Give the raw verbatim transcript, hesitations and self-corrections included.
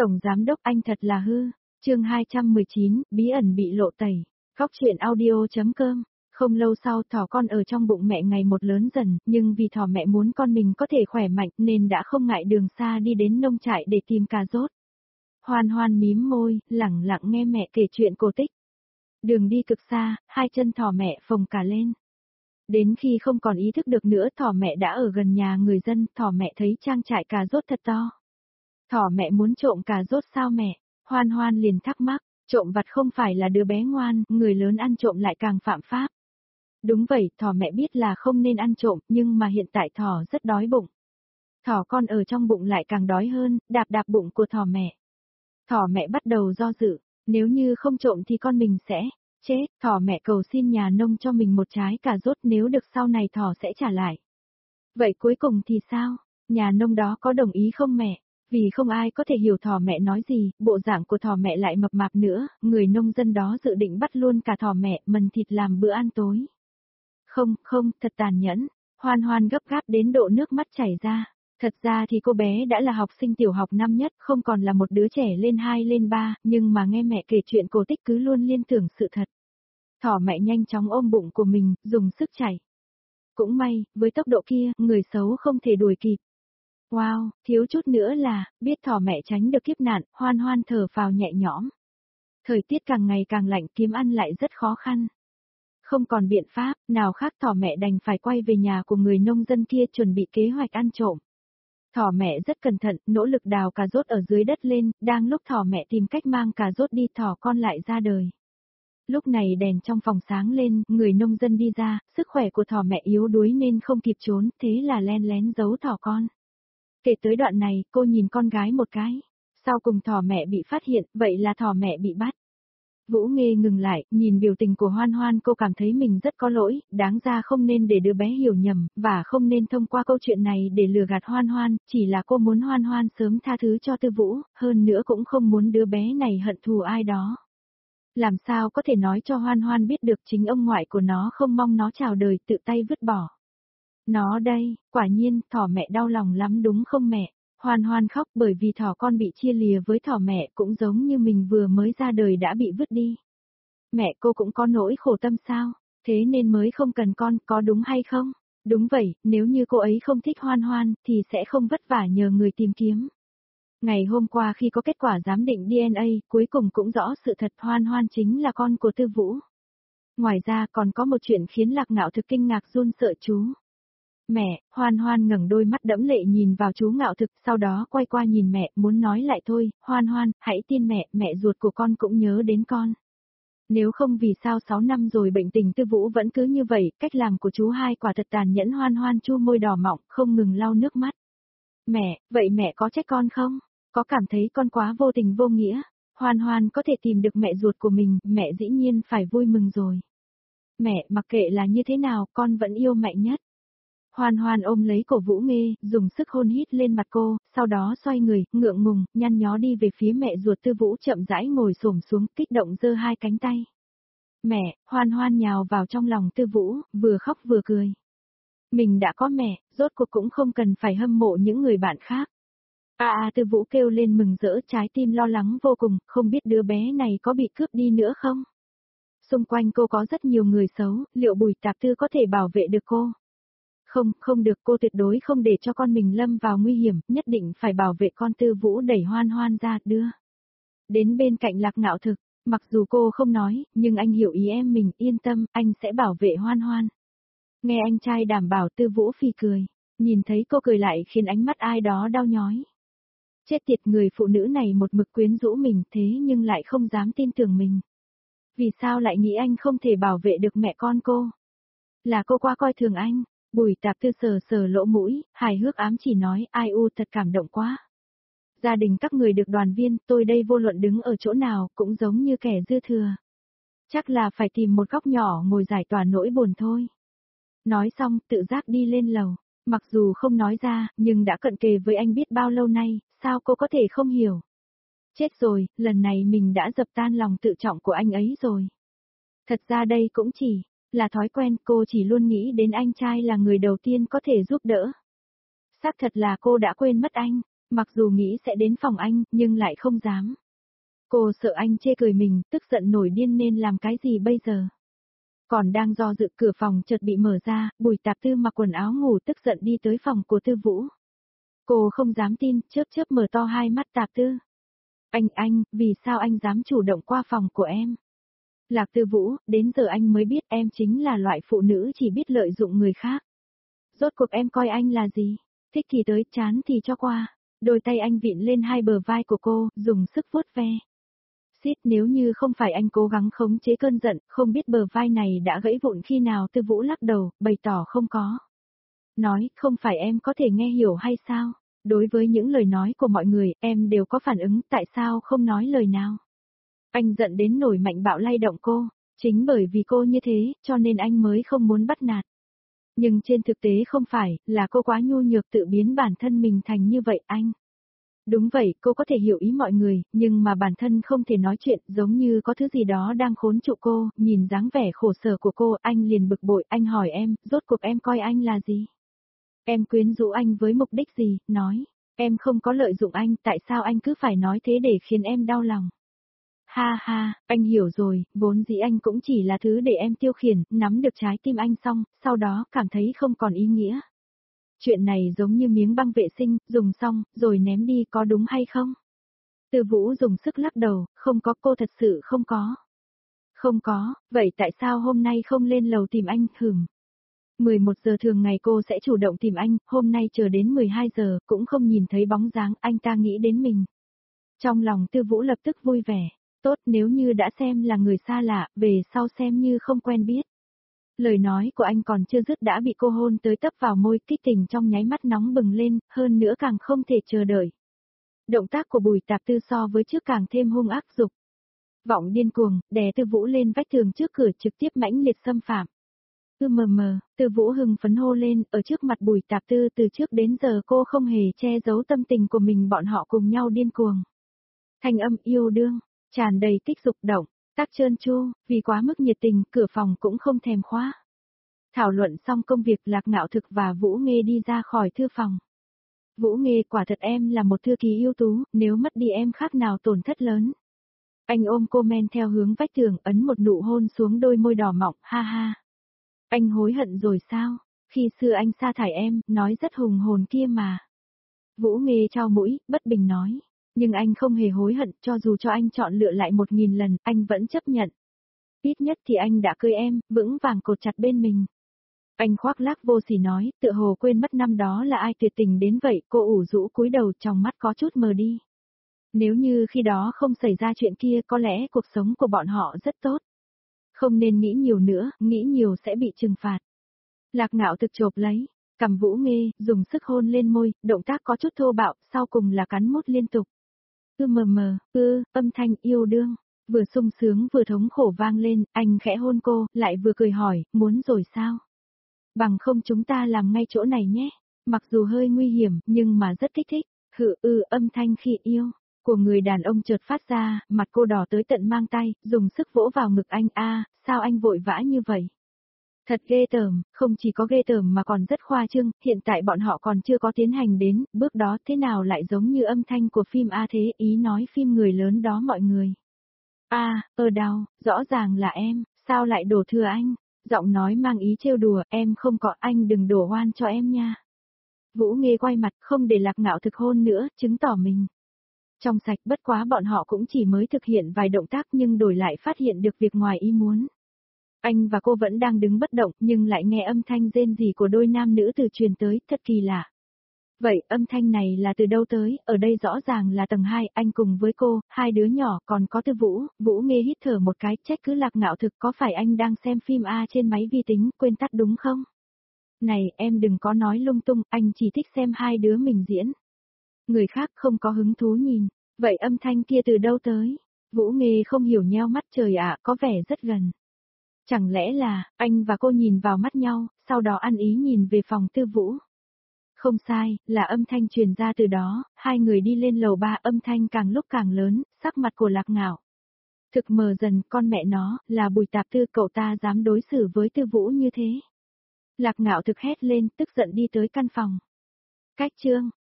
Tổng Giám Đốc anh thật là hư. Chương hai trăm mười chín, bí ẩn bị lộ tẩy. Góc truyện audio.com. Không lâu sau thỏ con ở trong bụng mẹ ngày một lớn dần, nhưng vì thỏ mẹ muốn con mình có thể khỏe mạnh nên đã không ngại đường xa đi đến nông trại để tìm cà rốt. Hoan Hoan mím môi, lẳng lặng nghe mẹ kể chuyện cổ tích. Đường đi cực xa, hai chân thỏ mẹ phồng cả lên. Đến khi không còn ý thức được nữa, thỏ mẹ đã ở gần nhà người dân, thỏ mẹ thấy trang trại cà rốt thật to. Thỏ mẹ muốn trộm cà rốt sao mẹ? Hoan Hoan liền thắc mắc, trộm vặt không phải là đứa bé ngoan, người lớn ăn trộm lại càng phạm pháp. Đúng vậy, thỏ mẹ biết là không nên ăn trộm, nhưng mà hiện tại thỏ rất đói bụng. Thỏ con ở trong bụng lại càng đói hơn, đạp đạp bụng của thỏ mẹ. Thỏ mẹ bắt đầu do dự, nếu như không trộm thì con mình sẽ chết. Thỏ mẹ cầu xin nhà nông cho mình một trái cà rốt, nếu được sau này thỏ sẽ trả lại. Vậy cuối cùng thì sao? Nhà nông đó có đồng ý không mẹ? Vì không ai có thể hiểu thỏ mẹ nói gì, bộ dạng của thỏ mẹ lại mập mạp nữa, người nông dân đó dự định bắt luôn cả thỏ mẹ mần thịt làm bữa ăn tối. Không, không, thật tàn nhẫn. Hoan Hoan gấp gáp đến độ nước mắt chảy ra. Thật ra thì cô bé đã là học sinh tiểu học năm nhất, không còn là một đứa trẻ lên hai lên ba, nhưng mà nghe mẹ kể chuyện cổ tích cứ luôn liên tưởng sự thật. Thỏ mẹ nhanh chóng ôm bụng của mình, dùng sức chảy. Cũng may, với tốc độ kia, người xấu không thể đuổi kịp. Wow, thiếu chút nữa là, biết thỏ mẹ tránh được kiếp nạn, Hoan Hoan thở phào nhẹ nhõm. Thời tiết càng ngày càng lạnh, kiếm ăn lại rất khó khăn. Không còn biện pháp, nào khác thỏ mẹ đành phải quay về nhà của người nông dân kia chuẩn bị kế hoạch ăn trộm. Thỏ mẹ rất cẩn thận, nỗ lực đào cà rốt ở dưới đất lên, đang lúc thỏ mẹ tìm cách mang cà rốt đi, thỏ con lại ra đời. Lúc này đèn trong phòng sáng lên, người nông dân đi ra, sức khỏe của thỏ mẹ yếu đuối nên không kịp trốn, thế là len lén giấu thỏ con. Kể tới đoạn này, cô nhìn con gái một cái. Sau cùng thỏ mẹ bị phát hiện, vậy là thỏ mẹ bị bắt. Vũ Nghê ngừng lại, nhìn biểu tình của Hoan Hoan, cô cảm thấy mình rất có lỗi, đáng ra không nên để đứa bé hiểu nhầm, và không nên thông qua câu chuyện này để lừa gạt Hoan Hoan, chỉ là cô muốn Hoan Hoan sớm tha thứ cho Tư Vũ, hơn nữa cũng không muốn đứa bé này hận thù ai đó. Làm sao có thể nói cho Hoan Hoan biết được chính ông ngoại của nó không mong nó chào đời, tự tay vứt bỏ. Nó đây, quả nhiên, thỏ mẹ đau lòng lắm đúng không mẹ? Hoan Hoan khóc bởi vì thỏ con bị chia lìa với thỏ mẹ, cũng giống như mình vừa mới ra đời đã bị vứt đi. Mẹ cô cũng có nỗi khổ tâm sao? Thế nên mới không cần con, có đúng hay không? Đúng vậy, nếu như cô ấy không thích Hoan Hoan, thì sẽ không vất vả nhờ người tìm kiếm. Ngày hôm qua khi có kết quả giám định đê en a, cuối cùng cũng rõ sự thật, Hoan Hoan chính là con của Tư Vũ. Ngoài ra còn có một chuyện khiến Lạc Ngạo Thực kinh ngạc run sợ chú. Mẹ, Hoan Hoan ngẩng đôi mắt đẫm lệ nhìn vào chú Ngạo Thực, sau đó quay qua nhìn mẹ, muốn nói lại thôi, Hoan Hoan, hãy tin mẹ, mẹ ruột của con cũng nhớ đến con. Nếu không vì sao sáu năm rồi bệnh tình Tư Vũ vẫn cứ như vậy, cách làm của chú hai quả thật tàn nhẫn. Hoan Hoan chu môi đỏ mọng, không ngừng lau nước mắt. Mẹ, vậy mẹ có trách con không? Có cảm thấy con quá vô tình vô nghĩa? Hoan Hoan có thể tìm được mẹ ruột của mình, mẹ dĩ nhiên phải vui mừng rồi. Mẹ, mặc kệ là như thế nào, con vẫn yêu mẹ nhất. Hoan Hoan ôm lấy cổ Vũ Nghê, dùng sức hôn hít lên mặt cô, sau đó xoay người, ngượng ngùng, nhăn nhó đi về phía mẹ ruột Tư Vũ, chậm rãi ngồi xổm xuống, kích động giơ hai cánh tay. Mẹ, Hoan Hoan nhào vào trong lòng Tư Vũ, vừa khóc vừa cười. Mình đã có mẹ, rốt cuộc cũng không cần phải hâm mộ những người bạn khác. À à, Tư Vũ kêu lên mừng rỡ, trái tim lo lắng vô cùng, không biết đứa bé này có bị cướp đi nữa không? Xung quanh cô có rất nhiều người xấu, liệu Bùi Tạp Tư có thể bảo vệ được cô? Không, không được, cô tuyệt đối không để cho con mình lâm vào nguy hiểm, nhất định phải bảo vệ con. Tư Vũ đẩy Hoan Hoan ra, đưa đến bên cạnh Lạc Ngạo Thực, mặc dù cô không nói, nhưng anh hiểu ý em mình, yên tâm, anh sẽ bảo vệ Hoan Hoan. Nghe anh trai đảm bảo, Tư Vũ phì cười, nhìn thấy cô cười lại khiến ánh mắt ai đó đau nhói. Chết tiệt, người phụ nữ này một mực quyến rũ mình thế nhưng lại không dám tin tưởng mình. Vì sao lại nghĩ anh không thể bảo vệ được mẹ con cô? Là cô quá coi thường anh. Bùi Tạp Tư sờ sờ lỗ mũi, hài hước ám chỉ nói, ai u thật cảm động quá. Gia đình các người được đoàn viên, tôi đây vô luận đứng ở chỗ nào, cũng giống như kẻ dư thừa. Chắc là phải tìm một góc nhỏ ngồi giải tỏa nỗi buồn thôi. Nói xong, tự giác đi lên lầu. Mặc dù không nói ra, nhưng đã cận kề với anh biết bao lâu nay, sao cô có thể không hiểu? Chết rồi, lần này mình đã dập tan lòng tự trọng của anh ấy rồi. Thật ra đây cũng chỉ là thói quen, cô chỉ luôn nghĩ đến anh trai là người đầu tiên có thể giúp đỡ. Xác thật là cô đã quên mất anh. Mặc dù nghĩ sẽ đến phòng anh, nhưng lại không dám. Cô sợ anh chê cười mình, tức giận nổi điên nên làm cái gì bây giờ. Còn đang do dự, cửa phòng chợt bị mở ra, Bùi Tạp Tư mặc quần áo ngủ tức giận đi tới phòng của Tư Vũ. Cô không dám tin, chớp chớp mở to hai mắt Tạp Tư. Anh anh, vì sao anh dám chủ động qua phòng của em? Lạc Tư Vũ, đến giờ anh mới biết em chính là loại phụ nữ chỉ biết lợi dụng người khác. Rốt cuộc em coi anh là gì? Thích thì tới, chán thì cho qua. Đôi tay anh vịn lên hai bờ vai của cô, dùng sức vuốt ve. Xít, nếu như không phải anh cố gắng khống chế cơn giận, không biết bờ vai này đã gãy vụn khi nào. Tư Vũ lắc đầu, bày tỏ không có. Nói, không phải em có thể nghe hiểu hay sao? Đối với những lời nói của mọi người, em đều có phản ứng, tại sao không nói lời nào? Anh giận đến nổi mạnh bạo lay động cô, chính bởi vì cô như thế, cho nên anh mới không muốn bắt nạt. Nhưng trên thực tế không phải, là cô quá nhu nhược tự biến bản thân mình thành như vậy anh. Đúng vậy, cô có thể hiểu ý mọi người, nhưng mà bản thân không thể nói chuyện, giống như có thứ gì đó đang khốn trụ cô, nhìn dáng vẻ khổ sở của cô, anh liền bực bội, anh hỏi em, rốt cuộc em coi anh là gì? Em quyến rũ anh với mục đích gì, nói, em không có lợi dụng anh, tại sao anh cứ phải nói thế để khiến em đau lòng? Ha ha, anh hiểu rồi, vốn dĩ anh cũng chỉ là thứ để em tiêu khiển, nắm được trái tim anh xong, sau đó cảm thấy không còn ý nghĩa. Chuyện này giống như miếng băng vệ sinh, dùng xong, rồi ném đi có đúng hay không? Tư Vũ dùng sức lắc đầu, không có, cô thật sự không có. Không có, vậy tại sao hôm nay không lên lầu tìm anh, hửm? mười một giờ thường ngày cô sẽ chủ động tìm anh, hôm nay chờ đến mười hai giờ, cũng không nhìn thấy bóng dáng, anh ta nghĩ đến mình. Trong lòng Tư Vũ lập tức vui vẻ, tốt nếu như đã xem là người xa lạ, về sau xem như không quen biết. Lời nói của anh còn chưa dứt đã bị cô hôn tới tấp vào môi, kích tình trong nháy mắt nóng bừng lên, hơn nữa càng không thể chờ đợi. Động tác của Bùi Tạp Tư so với trước càng thêm hung ác dục. Vọng điên cuồng, đè Tư Vũ lên vách tường trước cửa trực tiếp mãnh liệt xâm phạm. Tư mờ mờ, Tư Vũ hưng phấn hô lên, ở trước mặt Bùi Tạp Tư từ trước đến giờ cô không hề che giấu tâm tình của mình, bọn họ cùng nhau điên cuồng. Thanh âm yêu đương, tràn đầy kích dục động, tác trơn tru, vì quá mức nhiệt tình, cửa phòng cũng không thèm khóa. Thảo luận xong công việc, Lạc Ngạo Thực và Vũ Nghê đi ra khỏi thư phòng. Vũ Nghê, quả thật em là một thư ký ưu tú, nếu mất đi em khác nào tổn thất lớn. Anh ôm cô men theo hướng vách tường, ấn một nụ hôn xuống đôi môi đỏ mọng, ha ha. Anh hối hận rồi sao? Khi xưa anh sa thải em, nói rất hùng hồn kia mà. Vũ Nghê trao mũi, bất bình nói. Nhưng anh không hề hối hận, cho dù cho anh chọn lựa lại một nghìn lần, anh vẫn chấp nhận. Ít nhất thì anh đã cưới em, vững vàng cột chặt bên mình. Anh khoác lác vô sỉ nói, tựa hồ quên mất năm đó là ai tuyệt tình đến vậy, cô ủ rũ cúi đầu, trong mắt có chút mờ đi. Nếu như khi đó không xảy ra chuyện kia, có lẽ cuộc sống của bọn họ rất tốt. Không nên nghĩ nhiều nữa, nghĩ nhiều sẽ bị trừng phạt. Lạc Ngạo Thực chộp lấy, cầm Vũ Nghê, dùng sức hôn lên môi, động tác có chút thô bạo, sau cùng là cắn mút liên tục. Ư mờ mờ, ư, âm thanh yêu đương, vừa sung sướng vừa thống khổ vang lên, anh khẽ hôn cô, lại vừa cười hỏi, muốn rồi sao? Bằng không chúng ta làm ngay chỗ này nhé, mặc dù hơi nguy hiểm, nhưng mà rất kích thích, hự ư âm thanh khi yêu, của người đàn ông chợt phát ra, mặt cô đỏ tới tận mang tay, dùng sức vỗ vào ngực anh, a, sao anh vội vã như vậy? Thật ghê tởm, không chỉ có ghê tởm mà còn rất khoa trương, hiện tại bọn họ còn chưa có tiến hành đến, bước đó thế nào lại giống như âm thanh của phim A thế, ý nói phim người lớn đó mọi người. A, ơ đau, rõ ràng là em, sao lại đổ thừa anh? Giọng nói mang ý trêu đùa, em không có, anh đừng đổ oan cho em nha. Vũ Nghê quay mặt, không để Lạc Ngạo Thực hôn nữa, chứng tỏ mình trong sạch, bất quá bọn họ cũng chỉ mới thực hiện vài động tác nhưng đổi lại phát hiện được việc ngoài ý muốn. Anh và cô vẫn đang đứng bất động nhưng lại nghe âm thanh rên rỉ của đôi nam nữ từ truyền tới, thật kỳ lạ. Vậy âm thanh này là từ đâu tới, ở đây rõ ràng là tầng hai, anh cùng với cô, hai đứa nhỏ, còn có Tư Vũ, Vũ Nghê hít thở một cái, trách cứ Lạc Ngạo Thực, có phải anh đang xem phim A trên máy vi tính, quên tắt đúng không? Này, em đừng có nói lung tung, anh chỉ thích xem hai đứa mình diễn. Người khác không có hứng thú nhìn, vậy âm thanh kia từ đâu tới? Vũ Nghê không hiểu, nheo mắt, trời ạ, có vẻ rất gần. Chẳng lẽ là, anh và cô nhìn vào mắt nhau, sau đó ăn ý nhìn về phòng Tư Vũ. Không sai, là âm thanh truyền ra từ đó, hai người đi lên lầu ba, âm thanh càng lúc càng lớn, sắc mặt của Lạc Ngạo Thực mờ dần, con mẹ nó, là Bùi Tạp Tư, cậu ta dám đối xử với Tư Vũ như thế. Lạc Ngạo Thực hét lên, tức giận đi tới căn phòng. Cách chương